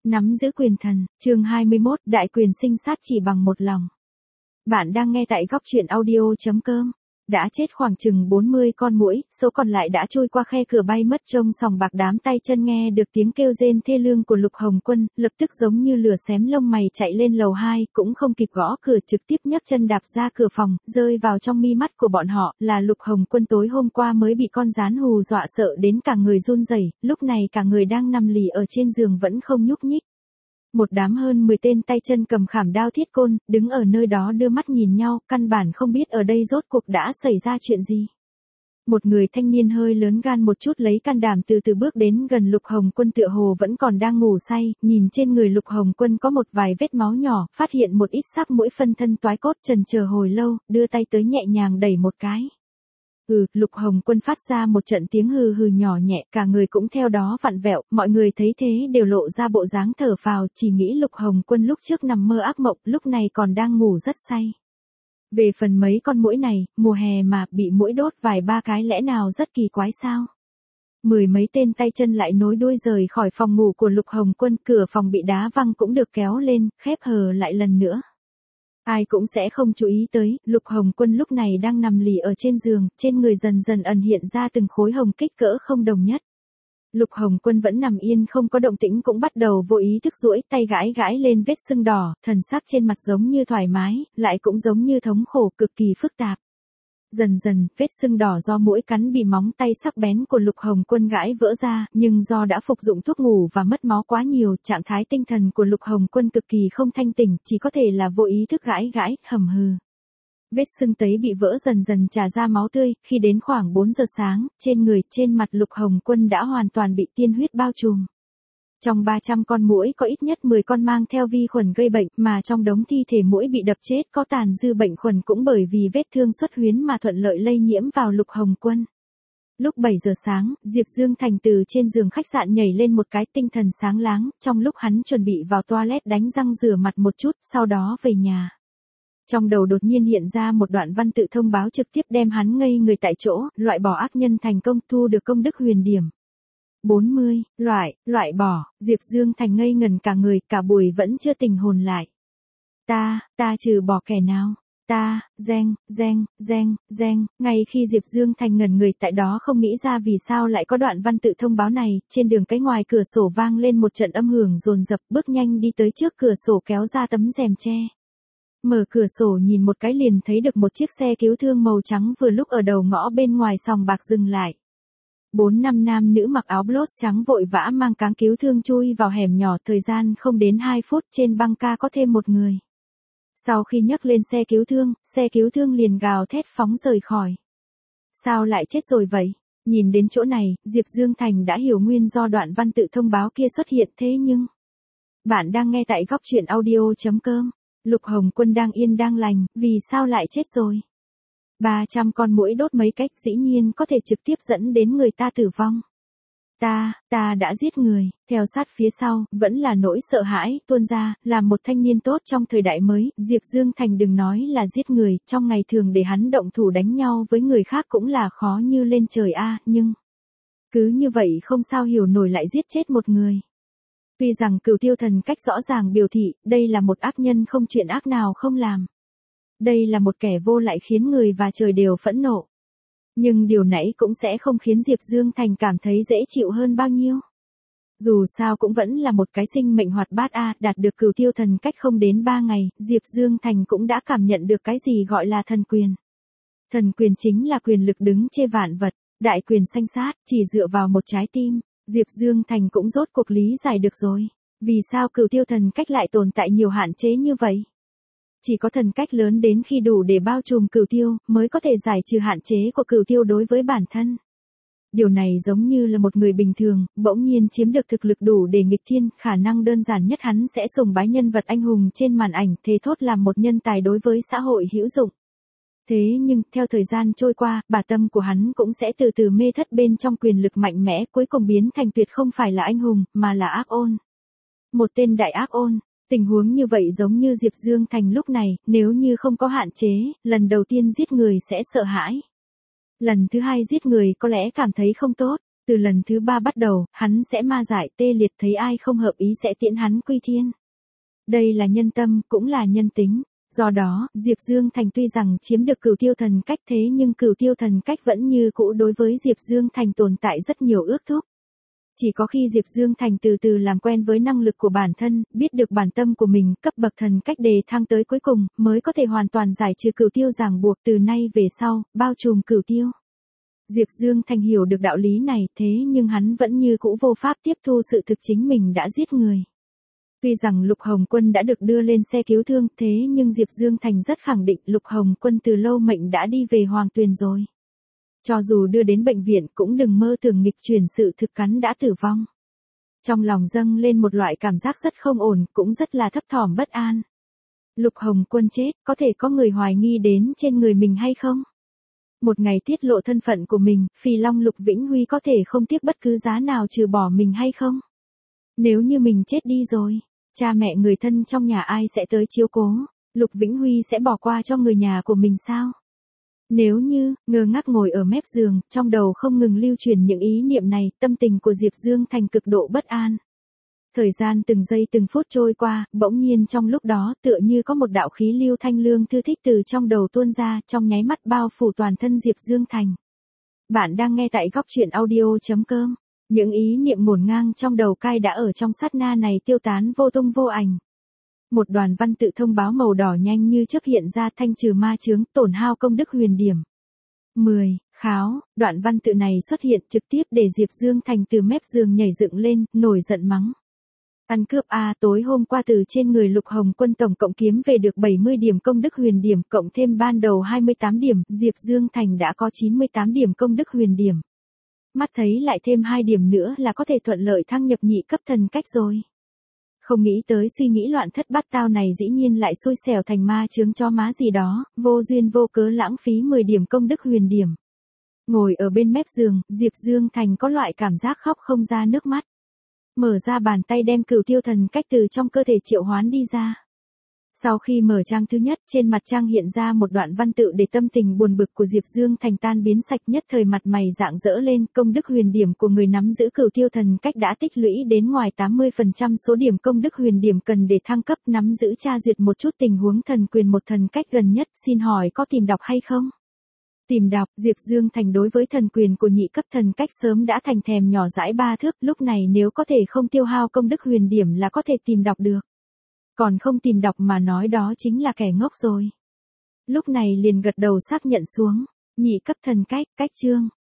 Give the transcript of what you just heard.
Nắm giữ quyền thần, chương 21, đại quyền sinh sát chỉ bằng một lòng. Bạn đang nghe tại góc truyện audio.com. Đã chết khoảng chừng 40 con muỗi, số còn lại đã trôi qua khe cửa bay mất trông sòng bạc. Đám tay chân nghe được tiếng kêu rên thê lương của Lục Hồng Quân, lập tức giống như lửa xém lông mày chạy lên lầu 2, cũng không kịp gõ cửa, trực tiếp nhấc chân đạp ra cửa phòng, rơi vào trong mi mắt của bọn họ là Lục Hồng Quân tối hôm qua mới bị con gián hù dọa sợ đến cả người run rẩy, lúc này cả người đang nằm lì ở trên giường vẫn không nhúc nhích. Một đám hơn 10 tên tay chân cầm khảm đao thiết côn, đứng ở nơi đó đưa mắt nhìn nhau, căn bản không biết ở đây rốt cuộc đã xảy ra chuyện gì. Một người thanh niên hơi lớn gan một chút lấy can đảm từ từ bước đến gần Lục Hồng Quân, tựa hồ vẫn còn đang ngủ say, nhìn trên người Lục Hồng Quân có một vài vết máu nhỏ, phát hiện một ít xác mũi phân thân toái cốt, chần chờ hồi lâu, đưa tay tới nhẹ nhàng đẩy một cái. Lục Hồng Quân phát ra một trận tiếng hừ hừ nhỏ nhẹ, cả người cũng theo đó vặn vẹo, mọi người thấy thế đều lộ ra bộ dáng thở phào, chỉ nghĩ Lục Hồng Quân lúc trước nằm mơ ác mộng, lúc này còn đang ngủ rất say. Về phần mấy con muỗi này, mùa hè mà, bị muỗi đốt vài ba cái lẽ nào rất kỳ quái sao? Mười mấy tên tay chân lại nối đuôi rời khỏi phòng ngủ của Lục Hồng Quân, cửa phòng bị đá văng cũng được kéo lên, khép hờ lại lần nữa. Ai cũng sẽ không chú ý tới, Lục Hồng Quân lúc này đang nằm lì ở trên giường, trên người dần dần ẩn hiện ra từng khối hồng kích cỡ không đồng nhất. Lục Hồng Quân vẫn nằm yên không có động tĩnh, cũng bắt đầu vô ý thức duỗi tay gãi gãi lên vết sưng đỏ, thần sắc trên mặt giống như thoải mái, lại cũng giống như thống khổ, cực kỳ phức tạp. Dần dần, vết sưng đỏ do muỗi cắn bị móng tay sắc bén của Lục Hồng Quân gãi vỡ ra, nhưng do đã phục dụng thuốc ngủ và mất máu quá nhiều, trạng thái tinh thần của Lục Hồng Quân cực kỳ không thanh tỉnh, chỉ có thể là vô ý thức gãi gãi, hầm hừ. Vết sưng tấy bị vỡ dần dần trà ra máu tươi, khi đến khoảng 4 giờ sáng, trên người, trên mặt Lục Hồng Quân đã hoàn toàn bị tiên huyết bao trùm. Trong 300 con muỗi có ít nhất 10 con mang theo vi khuẩn gây bệnh, mà trong đống thi thể muỗi bị đập chết có tàn dư bệnh khuẩn cũng bởi vì vết thương xuất huyết mà thuận lợi lây nhiễm vào Lục Hồng Quân. Lúc 7 giờ sáng, Diệp Dương Thành từ trên giường khách sạn nhảy lên một cái, tinh thần sáng láng, trong lúc hắn chuẩn bị vào toilet đánh răng rửa mặt một chút, sau đó về nhà. Trong đầu đột nhiên hiện ra một đoạn văn tự thông báo trực tiếp đem hắn ngây người tại chỗ, loại bỏ ác nhân thành công, thu được công đức huyền điểm. 40, loại bỏ, Diệp Dương Thành ngây ngần cả người, cả buổi vẫn chưa tỉnh hồn lại. Ta trừ bỏ kẻ nào? Ngay khi Diệp Dương Thành ngẩn người tại đó không nghĩ ra vì sao lại có đoạn văn tự thông báo này, trên đường cái ngoài cửa sổ vang lên một trận âm hưởng dồn dập, bước nhanh đi tới trước cửa sổ kéo ra tấm rèm che. Mở cửa sổ nhìn một cái liền thấy được một chiếc xe cứu thương màu trắng vừa lúc ở đầu ngõ bên ngoài sòng bạc dừng lại. 4-5 nam nữ mặc áo blot trắng vội vã mang cáng cứu thương chui vào hẻm nhỏ, thời gian không đến 2 phút trên băng ca có thêm một người. Sau khi nhấc lên xe cứu thương liền gào thét phóng rời khỏi. Sao lại chết rồi vậy? Nhìn đến chỗ này, Diệp Dương Thành đã hiểu nguyên do đoạn văn tự thông báo kia xuất hiện, thế nhưng... Bạn đang nghe tại góc truyện audio.com. Lục Hồng Quân đang yên đang lành, vì sao lại chết rồi? 300 con muỗi đốt mấy cách dĩ nhiên có thể trực tiếp dẫn đến người ta tử vong. Ta đã giết người, theo sát phía sau, vẫn là nỗi sợ hãi, tuôn ra, là một thanh niên tốt trong thời đại mới, Diệp Dương Thành đừng nói là giết người, trong ngày thường để hắn động thủ đánh nhau với người khác cũng là khó như lên trời a, nhưng... Cứ như vậy không sao hiểu nổi lại giết chết một người. Tuy rằng Cửu Tiêu Thần Cách rõ ràng biểu thị, đây là một ác nhân không chuyện ác nào không làm. Đây là một kẻ vô lại khiến người và trời đều phẫn nộ. Nhưng điều nãy cũng sẽ không khiến Diệp Dương Thành cảm thấy dễ chịu hơn bao nhiêu. Dù sao cũng vẫn là một cái sinh mệnh hoạt bát đạt được Cửu Tiêu Thần Cách không đến 3 ngày, Diệp Dương Thành cũng đã cảm nhận được cái gì gọi là thần quyền. Thần quyền chính là quyền lực đứng trên vạn vật, đại quyền sanh sát, chỉ dựa vào một trái tim. Diệp Dương Thành cũng rốt cuộc lý giải được rồi. Vì sao Cửu Tiêu Thần Cách lại tồn tại nhiều hạn chế như vậy? Chỉ có thần cách lớn đến khi đủ để bao trùm Cửu Tiêu, mới có thể giải trừ hạn chế của Cửu Tiêu đối với bản thân. Điều này giống như là một người bình thường, bỗng nhiên chiếm được thực lực đủ để nghịch thiên, khả năng đơn giản nhất hắn sẽ sùng bái nhân vật anh hùng trên màn ảnh, thế thốt làm một nhân tài đối với xã hội hữu dụng. Thế nhưng, theo thời gian trôi qua, bà tâm của hắn cũng sẽ từ từ mê thất bên trong quyền lực mạnh mẽ, cuối cùng biến thành tuyệt không phải là anh hùng, mà là ác ôn. Một tên đại ác ôn. Tình huống như vậy giống như Diệp Dương Thành lúc này, nếu như không có hạn chế, lần đầu tiên giết người sẽ sợ hãi. Lần thứ hai giết người có lẽ cảm thấy không tốt. Từ lần thứ 3 bắt đầu, hắn sẽ ma giải tê liệt, thấy ai không hợp ý sẽ tiễn hắn quy thiên. Đây là nhân tâm, cũng là nhân tính. Do đó, Diệp Dương Thành tuy rằng chiếm được Cửu Tiêu Thần Cách thế nhưng Cửu Tiêu Thần Cách vẫn như cũ đối với Diệp Dương Thành tồn tại rất nhiều ước thúc. Chỉ có khi Diệp Dương Thành từ từ làm quen với năng lực của bản thân, biết được bản tâm của mình, cấp bậc thần cách đề thăng tới cuối cùng, mới có thể hoàn toàn giải trừ cửu tiêu ràng buộc từ nay về sau, bao trùm cửu tiêu. Diệp Dương Thành hiểu được đạo lý này thế nhưng hắn vẫn như cũ vô pháp tiếp thu sự thực chính mình đã giết người. Tuy rằng Lục Hồng Quân đã được đưa lên xe cứu thương thế nhưng Diệp Dương Thành rất khẳng định Lục Hồng Quân từ lâu mệnh đã đi về Hoàng Tuyền rồi. Cho dù đưa đến bệnh viện cũng đừng mơ tưởng nghịch chuyển sự thực cắn đã tử vong. Trong lòng dâng lên một loại cảm giác rất không ổn, cũng rất là thấp thỏm bất an. Lục Hồng Quân chết, có thể có người hoài nghi đến trên người mình hay không? Một ngày tiết lộ thân phận của mình, Phì Long Lục Vĩnh Huy có thể không tiếc bất cứ giá nào trừ bỏ mình hay không? Nếu như mình chết đi rồi, cha mẹ người thân trong nhà ai sẽ tới chiếu cố? Lục Vĩnh Huy sẽ bỏ qua cho người nhà của mình sao? Nếu như, ngơ ngác ngồi ở mép giường, trong đầu không ngừng lưu truyền những ý niệm này, tâm tình của Diệp Dương Thành cực độ bất an. Thời gian từng giây từng phút trôi qua, bỗng nhiên trong lúc đó tựa như có một đạo khí lưu thanh lương thư thích từ trong đầu tuôn ra, trong nháy mắt bao phủ toàn thân Diệp Dương Thành. Bạn đang nghe tại góc truyện audio.com. Những ý niệm ngổn ngang trong đầu cai đã ở trong sát na này tiêu tán vô tung vô ảnh. Một đoàn văn tự thông báo màu đỏ nhanh như chớp hiện ra, thanh trừ ma chướng, tổn hao công đức huyền điểm. 10. Kháo, đoạn văn tự này xuất hiện trực tiếp để Diệp Dương Thành từ mép giường nhảy dựng lên, nổi giận mắng. Ăn cướp a, tối hôm qua từ trên người Lục Hồng Quân tổng cộng kiếm về được 70 điểm công đức huyền điểm, cộng thêm ban đầu 28 điểm, Diệp Dương Thành đã có 98 điểm công đức huyền điểm. Mắt thấy lại thêm 2 điểm nữa là có thể thuận lợi thăng nhập nhị cấp thần cách rồi. Không nghĩ tới suy nghĩ loạn thất bát tao này dĩ nhiên lại xui xẻo thành ma chướng cho má gì đó, vô duyên vô cớ lãng phí 10 điểm công đức huyền điểm. Ngồi ở bên mép giường, Diệp Dương Thành có loại cảm giác khóc không ra nước mắt. Mở ra bàn tay đem Cửu Tiêu Thần Cách từ trong cơ thể triệu hoán đi ra. Sau khi mở trang thứ nhất, trên mặt trang hiện ra một đoạn văn tự để tâm tình buồn bực của Diệp Dương Thành tan biến sạch, nhất thời mặt mày rạng rỡ lên, công đức huyền điểm của người nắm giữ Cửu Tiêu Thần Cách đã tích lũy đến ngoài 80% số điểm công đức huyền điểm cần để thăng cấp, nắm giữ tra duyệt một chút tình huống thần quyền một thần cách gần nhất, xin hỏi có tìm đọc hay không? Tìm đọc, Diệp Dương Thành đối với thần quyền của nhị cấp thần cách sớm đã thành thèm nhỏ dãi ba thước, lúc này nếu có thể không tiêu hao công đức huyền điểm là có thể tìm đọc được. Còn không tìm đọc mà nói đó chính là kẻ ngốc rồi. Lúc này liền gật đầu xác nhận xuống, nhị cấp thần cách, cách chương,